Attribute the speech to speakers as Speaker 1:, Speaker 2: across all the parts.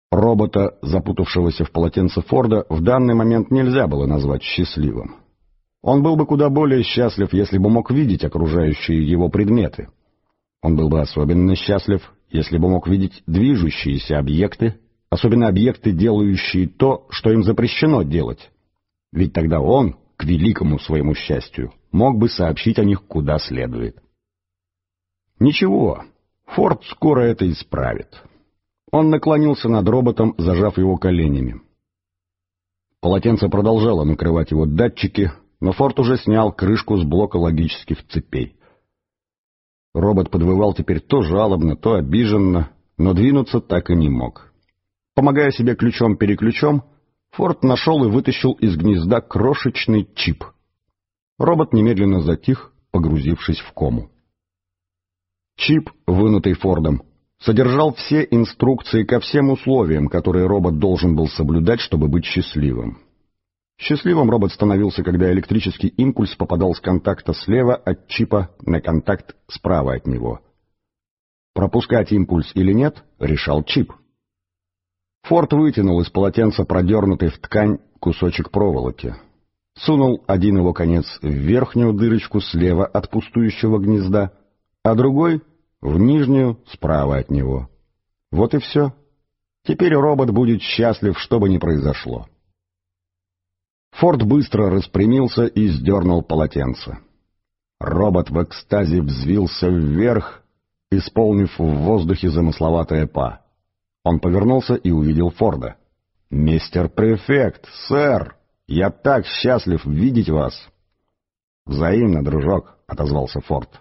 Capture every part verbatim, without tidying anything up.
Speaker 1: Робота, запутавшегося в полотенце Форда, в данный момент нельзя было назвать счастливым. Он был бы куда более счастлив, если бы мог видеть окружающие его предметы. Он был бы особенно счастлив, если бы мог видеть движущиеся объекты, особенно объекты, делающие то, что им запрещено делать. Ведь тогда он, к великому своему счастью, мог бы сообщить о них куда следует. Ничего, Форд скоро это исправит. Он наклонился над роботом, зажав его коленями. Полотенце продолжало накрывать его датчики, но Форд уже снял крышку с блока логических цепей. Робот подвывал теперь то жалобно, то обиженно, но двинуться так и не мог. Помогая себе ключом-переключом, Форд нашел и вытащил из гнезда крошечный чип. Робот немедленно затих, погрузившись в кому. Чип, вынутый Фордом, содержал все инструкции ко всем условиям, которые робот должен был соблюдать, чтобы быть счастливым. Счастливым робот становился, когда электрический импульс попадал с контакта слева от чипа на контакт справа от него. Пропускать импульс или нет, решал чип. Форд вытянул из полотенца продернутый в ткань кусочек проволоки. Сунул один его конец в верхнюю дырочку слева от пустующего гнезда, а другой — в нижнюю справа от него. Вот и все. Теперь робот будет счастлив, что бы ни произошло. Форд быстро распрямился и сдернул полотенце. Робот в экстазе взвился вверх, исполнив в воздухе замысловатое па. Он повернулся и увидел Форда. «Мистер Префект, сэр, я так счастлив видеть вас!» «Взаимно, дружок», — отозвался Форд.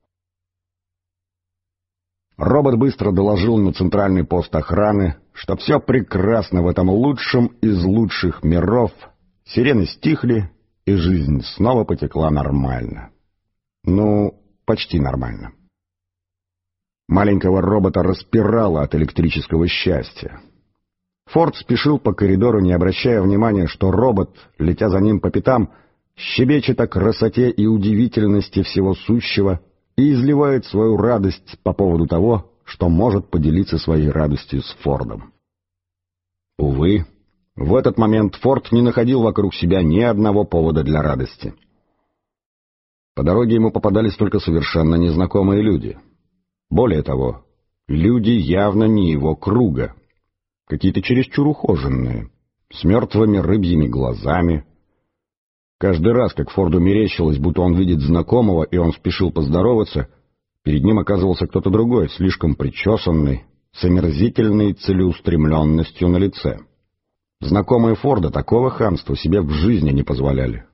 Speaker 1: Робот быстро доложил на центральный пост охраны, что все прекрасно в этом лучшем из лучших миров. Сирены стихли, и жизнь снова потекла нормально. Ну, почти нормально. Маленького робота распирало от электрического счастья. Форд спешил по коридору, не обращая внимания, что робот, летя за ним по пятам, щебечет о красоте и удивительности всего сущего и изливает свою радость по поводу того, что может поделиться своей радостью с Фордом. Увы, в этот момент Форд не находил вокруг себя ни одного повода для радости. По дороге ему попадались только совершенно незнакомые люди. Более того, люди явно не его круга, какие-то чересчур ухоженные, с мертвыми рыбьими глазами. Каждый раз, как Форду мерещилось, будто он видит знакомого, и он спешил поздороваться, перед ним оказывался кто-то другой, слишком причесанный, с омерзительной целеустремленностью на лице. Знакомые Форда такого хамства себе в жизни не позволяли.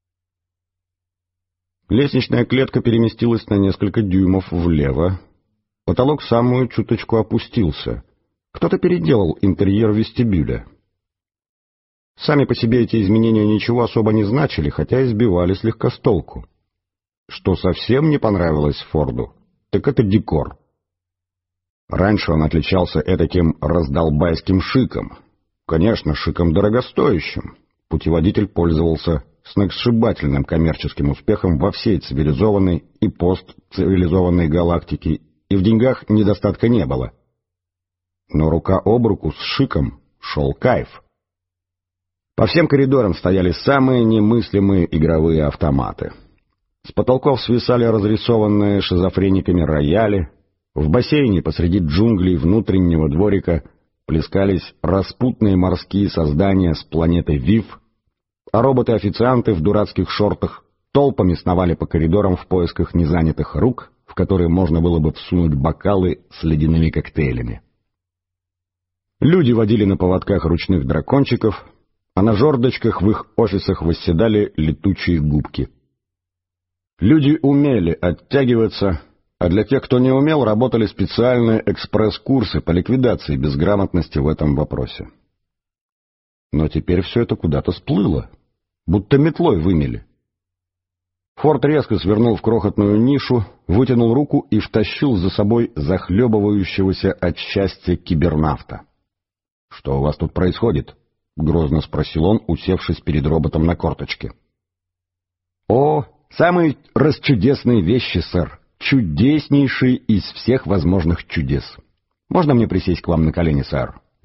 Speaker 1: Лестничная клетка переместилась на несколько дюймов влево. Потолок самую чуточку опустился. Кто-то переделал интерьер вестибюля. Сами по себе эти изменения ничего особо не значили, хотя и сбивали слегка с толку. Что совсем не понравилось Форду, так это декор. Раньше он отличался этаким раздолбайским шиком. Конечно, шиком дорогостоящим. Путеводитель пользовался сногсшибательным коммерческим успехом во всей цивилизованной и постцивилизованной галактике, и в деньгах недостатка не было. Но рука об руку с шиком шел кайф. По всем коридорам стояли самые немыслимые игровые автоматы. С потолков свисали разрисованные шизофрениками рояли, в бассейне посреди джунглей внутреннего дворика плескались распутные морские создания с планеты Вив, а роботы-официанты в дурацких шортах толпами сновали по коридорам в поисках незанятых рук, в которые можно было бы всунуть бокалы с ледяными коктейлями. Люди водили на поводках ручных дракончиков, а на жердочках в их офисах восседали летучие губки. Люди умели оттягиваться, а для тех, кто не умел, работали специальные экспресс-курсы по ликвидации безграмотности в этом вопросе. Но теперь все это куда-то сплыло, будто метлой вымели. Форд резко свернул в крохотную нишу, вытянул руку и втащил за собой захлебывающегося от счастья кибернавта. — Что у вас тут происходит? — грозно спросил он, усевшись перед роботом на корточке. — О, самые расчудесные вещи, сэр, чудеснейшие из всех возможных чудес. Можно мне присесть к вам на колени, сэр?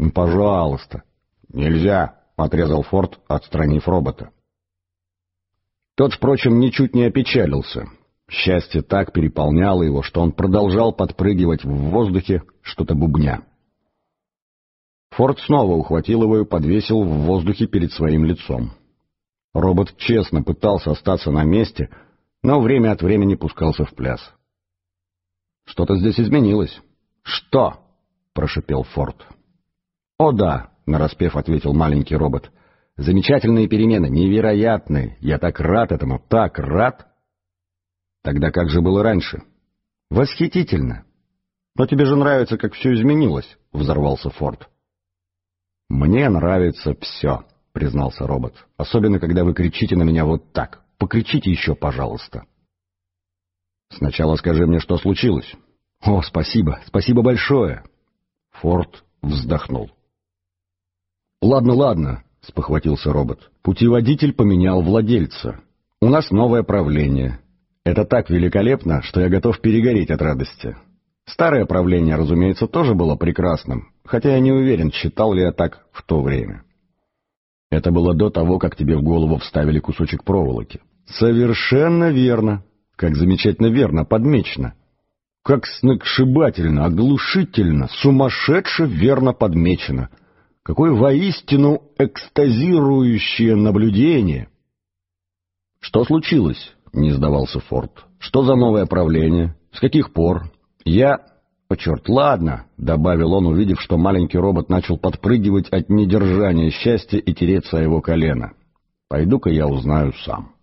Speaker 1: «Пожалуйста». «Нельзя», — отрезал Форд, отстранив робота. Тот, впрочем, ничуть не опечалился. Счастье так переполняло его, что он продолжал подпрыгивать в воздухе, что-то бубня. Форд снова ухватил его и подвесил в воздухе перед своим лицом. Робот честно пытался остаться на месте, но время от времени пускался в пляс. «Что-то здесь изменилось». «Что?» — прошипел Форд. «О да», — нараспев ответил маленький робот. «Замечательные перемены, невероятные. Я так рад этому, так рад». «Тогда как же было раньше?» «Восхитительно». «Но тебе же нравится, как все изменилось», — взорвался Форд. «Мне нравится все», — признался робот. «Особенно, когда вы кричите на меня вот так. Покричите еще, пожалуйста». «Сначала скажи мне, что случилось». «О, спасибо, спасибо большое». Форд вздохнул. «Ладно, ладно», — спохватился робот. «Путеводитель поменял владельца. У нас новое правление. Это так великолепно, что я готов перегореть от радости. Старое правление, разумеется, тоже было прекрасным, хотя я не уверен, считал ли я так в то время. Это было до того, как тебе в голову вставили кусочек проволоки». «Совершенно верно. Как замечательно верно подмечено. Как сногсшибательно, оглушительно, сумасшедше верно подмечено. Какое воистину экстазирующее наблюдение!» «Что случилось?» — не сдавался Форд. «Что за новое правление? С каких пор? Я...» «О, черт, ладно!» — добавил он, увидев, что маленький робот начал подпрыгивать от недержания счастья и тереться о его колено. «Пойду-ка я узнаю сам».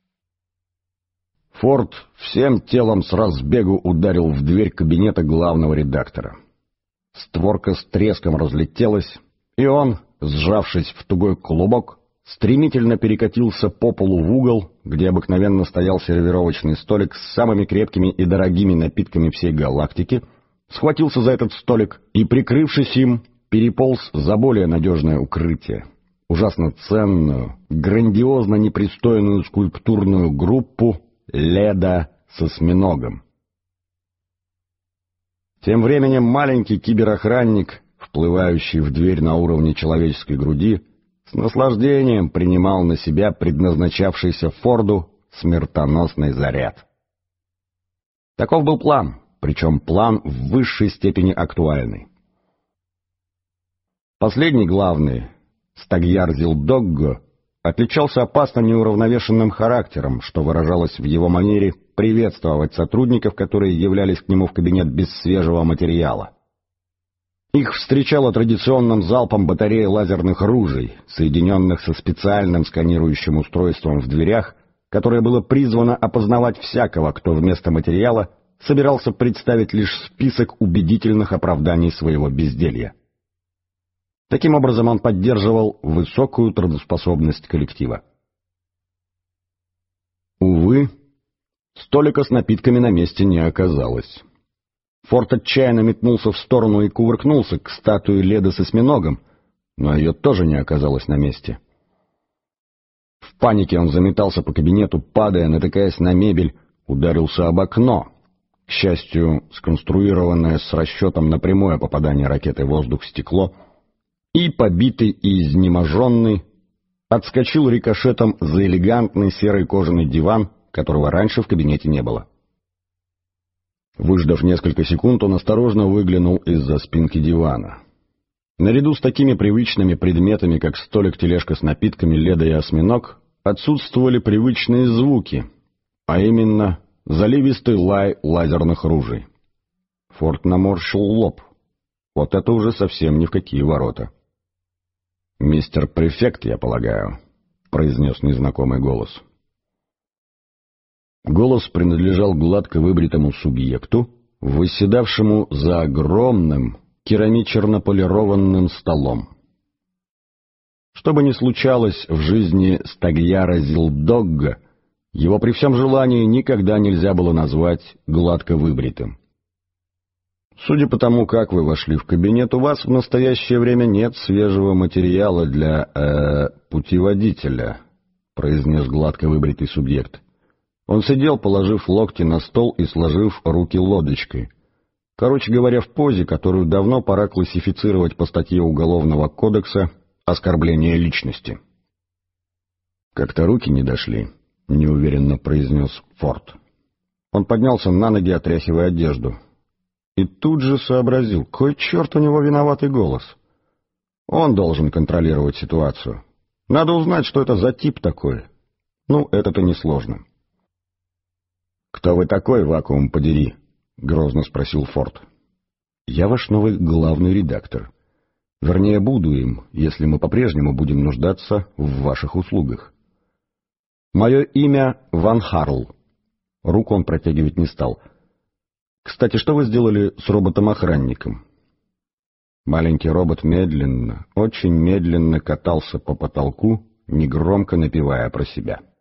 Speaker 1: Форд всем телом с разбегу ударил в дверь кабинета главного редактора. Створка с треском разлетелась, и он, сжавшись в тугой клубок, стремительно перекатился по полу в угол, где обыкновенно стоял сервировочный столик с самыми крепкими и дорогими напитками всей галактики, схватился за этот столик и, прикрывшись им, переполз за более надежное укрытие. Ужасно ценную, грандиозно непристойную скульптурную группу Леда с осьминогом. Тем временем маленький киберохранник, вплывающий в дверь на уровне человеческой груди, с наслаждением принимал на себя предназначавшийся Форду смертоносный заряд. Таков был план, причем план в высшей степени актуальный. Последний главный, Стагьяр Зилдогго, отличался опасно неуравновешенным характером, что выражалось в его манере приветствовать сотрудников, которые являлись к нему в кабинет без свежего материала. Их встречала традиционным залпом батарея лазерных ружей, соединенных со специальным сканирующим устройством в дверях, которое было призвано опознавать всякого, кто вместо материала собирался представить лишь список убедительных оправданий своего безделья. Таким образом, он поддерживал высокую трудоспособность коллектива. Увы, столика с напитками на месте не оказалось. Форд отчаянно метнулся в сторону и кувыркнулся к статуе Леда с осьминогом, но ее тоже не оказалось на месте. В панике он заметался по кабинету, падая, натыкаясь на мебель, ударился об окно. К счастью, сконструированное с расчетом на прямое попадание ракеты в воздух стекло, и, побитый и изнеможенный, отскочил рикошетом за элегантный серый кожаный диван, которого раньше в кабинете не было. Выждав несколько секунд, он осторожно выглянул из-за спинки дивана. Наряду с такими привычными предметами, как столик-тележка с напитками, Леда и осьминог, отсутствовали привычные звуки, а именно заливистый лай лазерных ружей. Форд наморщил лоб. Вот это уже совсем ни в какие ворота. «Мистер Префект, я полагаю», — произнес незнакомый голос. Голос принадлежал гладко выбритому субъекту, восседавшему за огромным керамично-полированным столом. Что бы ни случалось в жизни Стагьяра Зилдогга, его при всем желании никогда нельзя было назвать гладко выбритым. «Судя по тому, как вы вошли в кабинет, у вас в настоящее время нет свежего материала для, э, путеводителя», — произнес гладко выбритый субъект. Он сидел, положив локти на стол и сложив руки лодочкой. Короче говоря, в позе, которую давно пора классифицировать по статье Уголовного кодекса «Оскорбление личности». «Как-то руки не дошли», — неуверенно произнес Форд. Он поднялся на ноги, отряхивая одежду. И тут же сообразил, кой черт у него виноватый голос. Он должен контролировать ситуацию. Надо узнать, что это за тип такой. Ну, это-то несложно. «Кто вы такой, вакуум подери?» — грозно спросил Форд. «Я ваш новый главный редактор. Вернее, буду им, если мы по-прежнему будем нуждаться в ваших услугах. Мое имя Ван Харл». Руку он протягивать не стал. «Кстати, что вы сделали с роботом-охранником?» Маленький робот медленно, очень медленно катался по потолку, негромко напевая про себя.